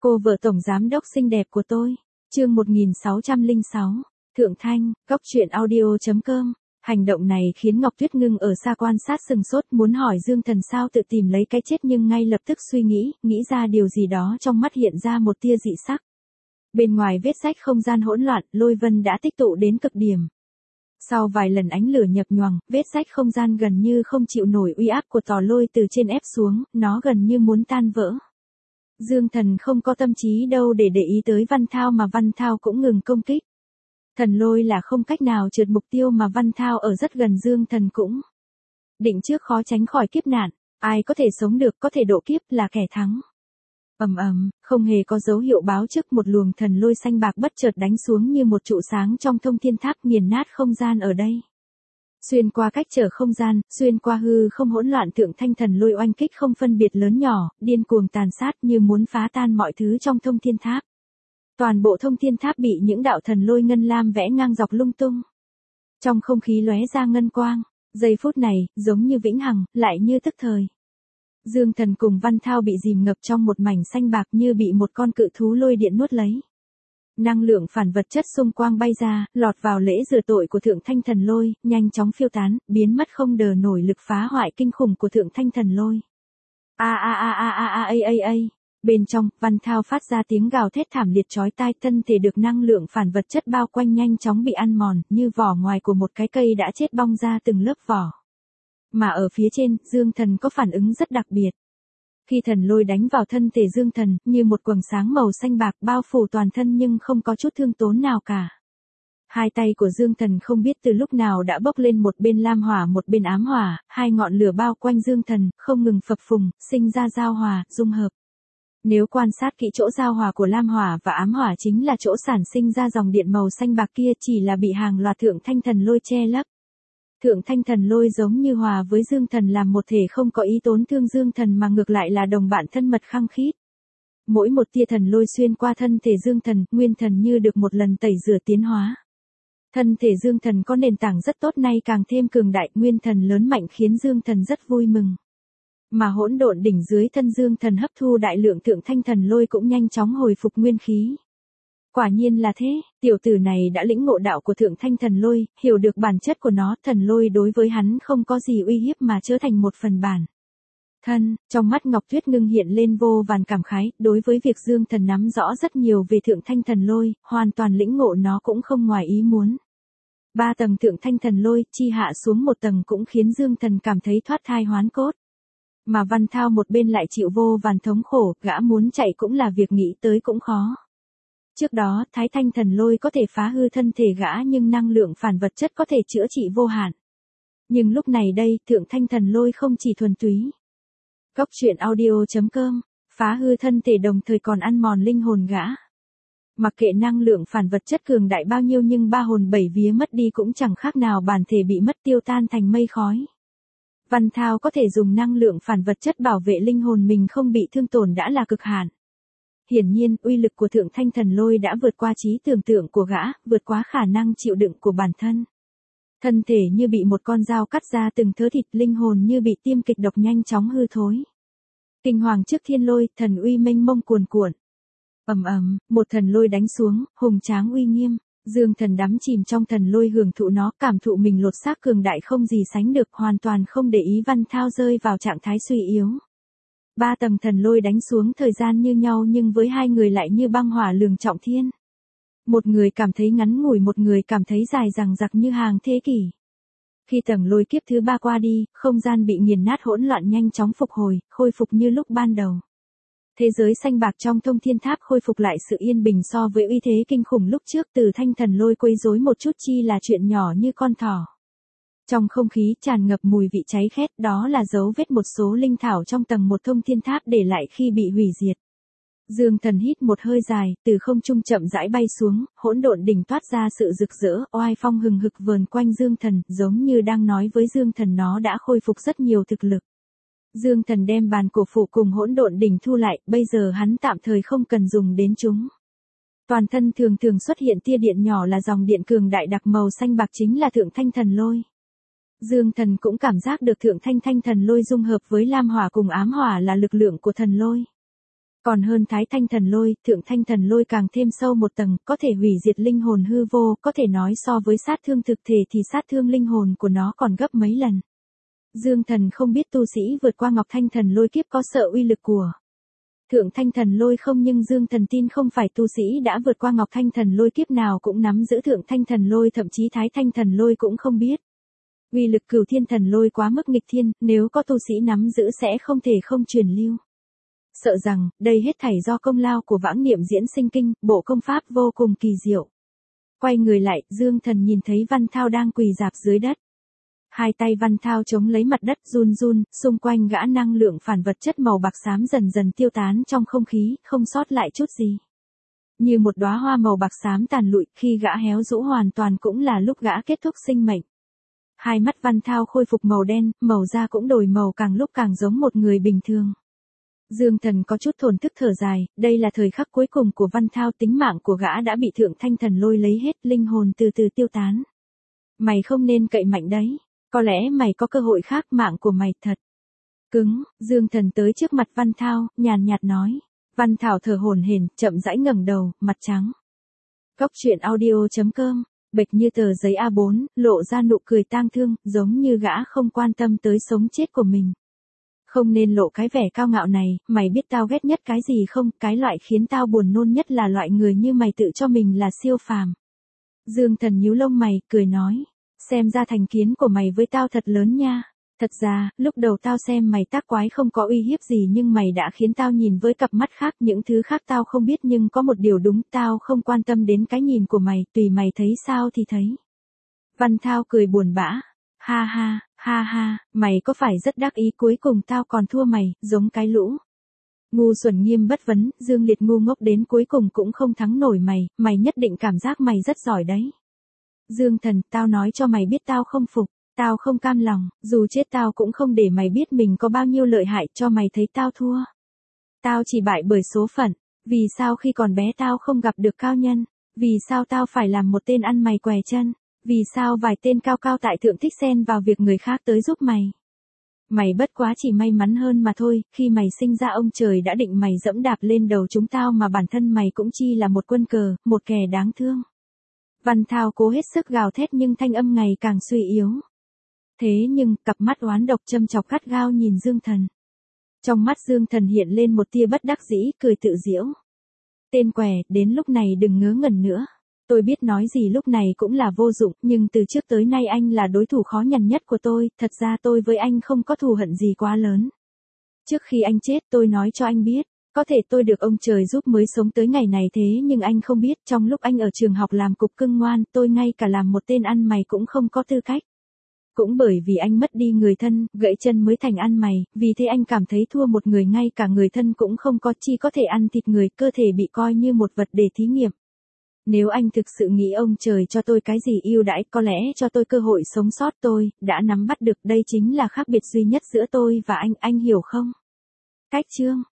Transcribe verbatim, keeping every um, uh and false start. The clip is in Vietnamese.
Cô vợ tổng giám đốc xinh đẹp của tôi. Chương một nghìn sáu trăm lẻ sáu. Thượng Thanh, Góc truyện audio chấm com. Hành động này khiến Ngọc Tuyết Ngưng ở xa quan sát sừng sốt, muốn hỏi Dương Thần sao tự tìm lấy cái chết, nhưng ngay lập tức suy nghĩ, nghĩ ra điều gì đó, trong mắt hiện ra một tia dị sắc. Bên ngoài vết rách không gian hỗn loạn, lôi vân đã tích tụ đến cực điểm. Sau vài lần ánh lửa nhập nhoằng, vết rách không gian gần như không chịu nổi uy áp của tò lôi từ trên ép xuống, nó gần như muốn tan vỡ. Dương Thần không có tâm trí đâu để để ý tới Văn Thao, mà Văn Thao cũng ngừng công kích. Thần lôi là không cách nào trượt mục tiêu, mà Văn Thao ở rất gần Dương Thần cũng định trước khó tránh khỏi kiếp nạn, ai có thể sống được, có thể độ kiếp là kẻ thắng. Ầm ầm, không hề có dấu hiệu báo trước, một luồng thần lôi xanh bạc bất chợt đánh xuống như một trụ sáng trong thông thiên tháp, nghiền nát không gian ở đây. Xuyên qua cách trở không gian, xuyên qua hư không hỗn loạn, Thượng Thanh thần lôi oanh kích không phân biệt lớn nhỏ, điên cuồng tàn sát như muốn phá tan mọi thứ trong thông thiên tháp. Toàn bộ thông thiên tháp bị những đạo thần lôi ngân lam vẽ ngang dọc lung tung. Trong không khí lóe ra ngân quang, giây phút này, giống như vĩnh hằng, lại như tức thời. Dương Thần cùng Văn Thao bị dìm ngập trong một mảnh xanh bạc, như bị một con cự thú lôi điện nuốt lấy. Năng lượng phản vật chất xung quang bay ra, lọt vào lễ rửa tội của Thượng Thanh thần lôi, nhanh chóng phiêu tán, biến mất không đờ nổi lực phá hoại kinh khủng của Thượng Thanh thần lôi. A a a a a a a a a. Bên trong, Văn Thao phát ra tiếng gào thét thảm liệt chói tai, thân thể được năng lượng phản vật chất bao quanh nhanh chóng bị ăn mòn, như vỏ ngoài của một cái cây đã chết bong ra từng lớp vỏ. Mà ở phía trên, Dương Thần có phản ứng rất đặc biệt. Khi thần lôi đánh vào thân thể Dương Thần, như một quầng sáng màu xanh bạc bao phủ toàn thân nhưng không có chút thương tổn nào cả. Hai tay của Dương Thần không biết từ lúc nào đã bốc lên, một bên lam hỏa một bên ám hỏa, hai ngọn lửa bao quanh Dương Thần, không ngừng phập phùng, sinh ra giao hòa, dung hợp. Nếu quan sát kỹ, chỗ giao hòa của lam hỏa và ám hỏa chính là chỗ sản sinh ra dòng điện màu xanh bạc kia, chỉ là bị hàng loạt Thượng Thanh thần lôi che lấp. Thượng Thanh thần lôi giống như hòa với Dương Thần làm một thể, không có ý tổn thương Dương Thần mà ngược lại là đồng bạn thân mật khăng khít. Mỗi một tia thần lôi xuyên qua thân thể Dương Thần, nguyên thần như được một lần tẩy rửa tiến hóa. Thân thể Dương Thần có nền tảng rất tốt, nay càng thêm cường đại, nguyên thần lớn mạnh khiến Dương Thần rất vui mừng. Mà hỗn độn đỉnh dưới thân Dương Thần hấp thu đại lượng Thượng Thanh thần lôi cũng nhanh chóng hồi phục nguyên khí. Quả nhiên là thế, tiểu tử này đã lĩnh ngộ đạo của Thượng Thanh thần lôi, hiểu được bản chất của nó, thần lôi đối với hắn không có gì uy hiếp mà trở thành một phần bản thân. Trong mắt Ngọc Tuyết Ngưng hiện lên vô vàn cảm khái, đối với việc Dương Thần nắm rõ rất nhiều về Thượng Thanh thần lôi, hoàn toàn lĩnh ngộ nó cũng không ngoài ý muốn. Ba tầng Thượng Thanh thần lôi, chi hạ xuống một tầng cũng khiến Dương Thần cảm thấy thoát thai hoán cốt. Mà Văn Thao một bên lại chịu vô vàn thống khổ, gã muốn chạy cũng là việc nghĩ tới cũng khó. Trước đó, Thái Thanh thần lôi có thể phá hư thân thể gã, nhưng năng lượng phản vật chất có thể chữa trị vô hạn. Nhưng lúc này đây, Thượng Thanh thần lôi không chỉ thuần túy. Góc truyện audio chấm com, phá hư thân thể đồng thời còn ăn mòn linh hồn gã. Mặc kệ năng lượng phản vật chất cường đại bao nhiêu, nhưng ba hồn bảy vía mất đi cũng chẳng khác nào bản thể bị mất, tiêu tan thành mây khói. Văn Thao có thể dùng năng lượng phản vật chất bảo vệ linh hồn mình không bị thương tổn đã là cực hạn. Hiển nhiên, uy lực của Thượng Thanh thần lôi đã vượt qua trí tưởng tượng của gã, vượt quá khả năng chịu đựng của bản thân. Thân thể như bị một con dao cắt ra từng thớ thịt, linh hồn như bị tiêm kịch độc nhanh chóng hư thối. Kinh hoàng trước thiên lôi, thần uy mênh mông cuồn cuộn. Ầm ầm, một thần lôi đánh xuống, hùng tráng uy nghiêm. Dương Thần đắm chìm trong thần lôi, hưởng thụ nó, cảm thụ mình lột xác cường đại không gì sánh được, hoàn toàn không để ý Văn Thao rơi vào trạng thái suy yếu. Ba tầng thần lôi đánh xuống, thời gian như nhau nhưng với hai người lại như băng hỏa lường trọng thiên. Một người cảm thấy ngắn ngủi, một người cảm thấy dài dằng dặc như hàng thế kỷ. Khi tầng lôi kiếp thứ ba qua đi, không gian bị nghiền nát, hỗn loạn nhanh chóng phục hồi, khôi phục như lúc ban đầu. Thế giới xanh bạc trong thông thiên tháp khôi phục lại sự yên bình, so với uy thế kinh khủng lúc trước từ thanh thần lôi quấy rối một chút chi là chuyện nhỏ như con thỏ. Trong không khí tràn ngập mùi vị cháy khét, đó là dấu vết một số linh thảo trong tầng một thông thiên tháp để lại khi bị hủy diệt. Dương Thần hít một hơi dài, từ không trung chậm rãi bay xuống, hỗn độn đỉnh toát ra sự rực rỡ, oai phong hừng hực vờn quanh Dương Thần, giống như đang nói với Dương Thần nó đã khôi phục rất nhiều thực lực. Dương Thần đem bàn cổ phụ cùng hỗn độn đỉnh thu lại, bây giờ hắn tạm thời không cần dùng đến chúng. Toàn thân thường thường xuất hiện tia điện nhỏ là dòng điện cường đại đặc màu xanh bạc, chính là Thượng Thanh thần lôi. Dương Thần cũng cảm giác được Thượng Thanh Thanh thần lôi dung hợp với lam hỏa cùng ám hỏa là lực lượng của thần lôi. Còn hơn Thái Thanh Thần Lôi, Thượng Thanh Thần Lôi càng thêm sâu một tầng, có thể hủy diệt linh hồn hư vô, có thể nói so với sát thương thực thể thì sát thương linh hồn của nó còn gấp mấy lần. Dương Thần không biết tu sĩ vượt qua Ngọc Thanh Thần Lôi kiếp có sợ uy lực của Thượng Thanh Thần Lôi không, nhưng Dương Thần tin không phải tu sĩ đã vượt qua Ngọc Thanh Thần Lôi kiếp nào cũng nắm giữ Thượng Thanh Thần Lôi, thậm chí Thái Thanh Thần Lôi cũng không biết. Uy lực Cửu Thiên Thần Lôi quá mức nghịch thiên, nếu có tu sĩ nắm giữ sẽ không thể không truyền lưu. Sợ rằng, đây hết thảy do công lao của Vãng Niệm Diễn Sinh Kinh, bộ công pháp vô cùng kỳ diệu. Quay người lại, Dương Thần nhìn thấy Văn Thao đang quỳ rạp dưới đất. Hai tay Văn Thao chống lấy mặt đất run run, xung quanh gã năng lượng phản vật chất màu bạc xám dần dần tiêu tán trong không khí, không sót lại chút gì. Như một đóa hoa màu bạc xám tàn lụi, khi gã héo rũ hoàn toàn cũng là lúc gã kết thúc sinh mệnh. Hai mắt Văn Thao khôi phục màu đen, màu da cũng đổi màu, càng lúc càng giống một người bình thường. Dương Thần có chút thổn thức thở dài, đây là thời khắc cuối cùng của Văn Thao, tính mạng của gã đã bị Thượng Thanh Thần Lôi lấy hết, linh hồn từ từ tiêu tán. Mày không nên cậy mạnh đấy, có lẽ mày có cơ hội khác, mạng của mày thật cứng. Dương Thần tới trước mặt Văn Thao, nhàn nhạt nói. Văn Thao thở hổn hển, chậm rãi ngẩng đầu, mặt trắng. Cốc truyện audio chấm com, bệch như tờ giấy A bốn, lộ ra nụ cười tang thương, giống như gã không quan tâm tới sống chết của mình. Không nên lộ cái vẻ cao ngạo này, mày biết tao ghét nhất cái gì không? Cái loại khiến tao buồn nôn nhất là loại người như mày tự cho mình là siêu phàm. Dương Thần nhíu lông mày, cười nói. Xem ra thành kiến của mày với tao thật lớn nha. Thật ra, lúc đầu tao xem mày tác quái không có uy hiếp gì, nhưng mày đã khiến tao nhìn với cặp mắt khác, những thứ khác tao không biết, nhưng có một điều đúng, tao không quan tâm đến cái nhìn của mày, tùy mày thấy sao thì thấy. Văn Thao cười buồn bã. Ha ha, ha ha, mày có phải rất đắc ý cuối cùng tao còn thua mày, giống cái lũ ngu xuẩn nghiêm bất vấn, Dương Liệt ngu ngốc đến cuối cùng cũng không thắng nổi mày, mày nhất định cảm giác mày rất giỏi đấy. Dương Thần, tao nói cho mày biết tao không phục, tao không cam lòng, dù chết tao cũng không để mày biết mình có bao nhiêu lợi hại, cho mày thấy tao thua. Tao chỉ bại bởi số phận, vì sao khi còn bé tao không gặp được cao nhân, vì sao tao phải làm một tên ăn mày què chân. Vì sao vài tên cao cao tại thượng thích xen vào việc người khác tới giúp mày? Mày bất quá chỉ may mắn hơn mà thôi, khi mày sinh ra ông trời đã định mày dẫm đạp lên đầu chúng tao, mà bản thân mày cũng chỉ là một quân cờ, một kẻ đáng thương. Văn Thao cố hết sức gào thét nhưng thanh âm ngày càng suy yếu. Thế nhưng, cặp mắt oán độc châm chọc gắt gao nhìn Dương Thần. Trong mắt Dương Thần hiện lên một tia bất đắc dĩ, cười tự giễu. Tên què, đến lúc này đừng ngớ ngẩn nữa. Tôi biết nói gì lúc này cũng là vô dụng, nhưng từ trước tới nay anh là đối thủ khó nhằn nhất của tôi, thật ra tôi với anh không có thù hận gì quá lớn. Trước khi anh chết tôi nói cho anh biết, có thể tôi được ông trời giúp mới sống tới ngày này, thế nhưng anh không biết, trong lúc anh ở trường học làm cục cưng ngoan, tôi ngay cả làm một tên ăn mày cũng không có tư cách. Cũng bởi vì anh mất đi người thân, gãy chân mới thành ăn mày, vì thế anh cảm thấy thua một người, ngay cả người thân cũng không có, chỉ có thể ăn thịt người, cơ thể bị coi như một vật để thí nghiệm. Nếu anh thực sự nghĩ ông trời cho tôi cái gì ưu đãi, có lẽ cho tôi cơ hội sống sót, tôi đã nắm bắt được, đây chính là khác biệt duy nhất giữa tôi và anh, anh hiểu không? Cách chương